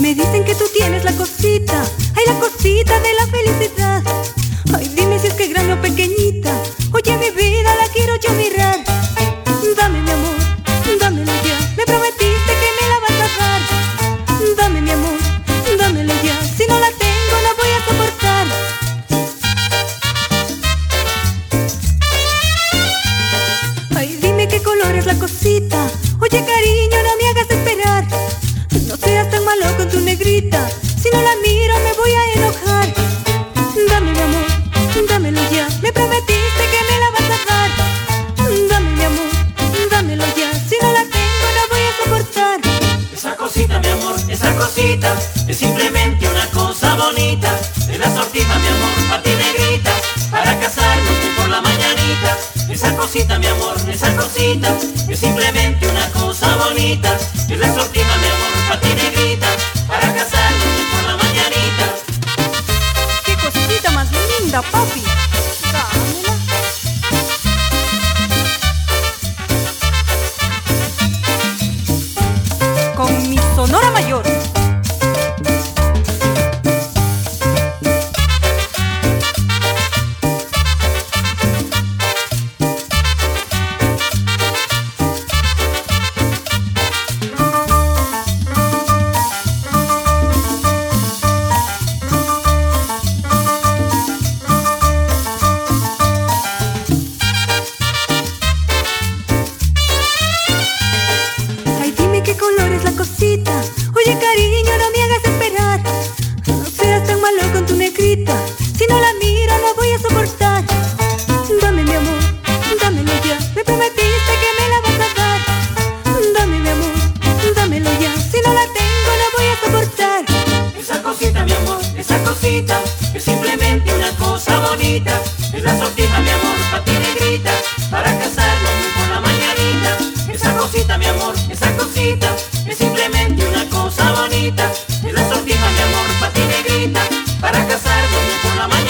Me dicen que tú tienes la cosita, ay, la cosita de la felicidad. Ay, dime si es que grande o pequeñita. Oye, mi vida la quiero yo mirar. Dame mi amor, dámelo ya. Me prometiste que me la vas a dar. Dame mi amor, dámelo ya. Si no la tengo no voy a soportar. Ay, dime qué color es la cosita. Oye, cariño, no me hagas esperar. No seas tan malo con tu negrita. Si no la miro me voy a enojar. Dame mi amor, dámelo ya. Me prometiste que me la vas a dar. Dame mi amor, dámelo ya. Si no la tengo no voy a soportar. Esa cosita, mi amor, esa cosita es simplemente una cosa bonita. Es la sortija, mi amor, para ti negrita, para casarnos hoy por la mañanita. Esa cosita, mi amor, esa cosita es simplemente una cosa bonita. Es la sortija, mi amor, para ti negrita, para casarnos hoy por la mañanita. ¡Qué cosita más linda, papi! Dámela. Con mi Sonora Mayor. Ay, dime qué color es la cosita. Oye, cariño, no me hagas esperar. No seas tan malo con tu negrita. Si no la miro no voy a soportar. Dame mi amor, dámelo ya. Me prometiste que me la vas a dar. Dame mi amor, dámelo ya. Si no la tengo no voy a soportar. Esa cosita, mi amor, esa cosita es simplemente una cosa bonita. Es la sortija, mi amor, para ti negrita, para casarnos hoy por la mañanita. Esa cosita, mi amor, esa cosita es simplemente una cosa bonita. Es la sortija, mi amor, para ti negrita, para casarnos hoy por la mañanita.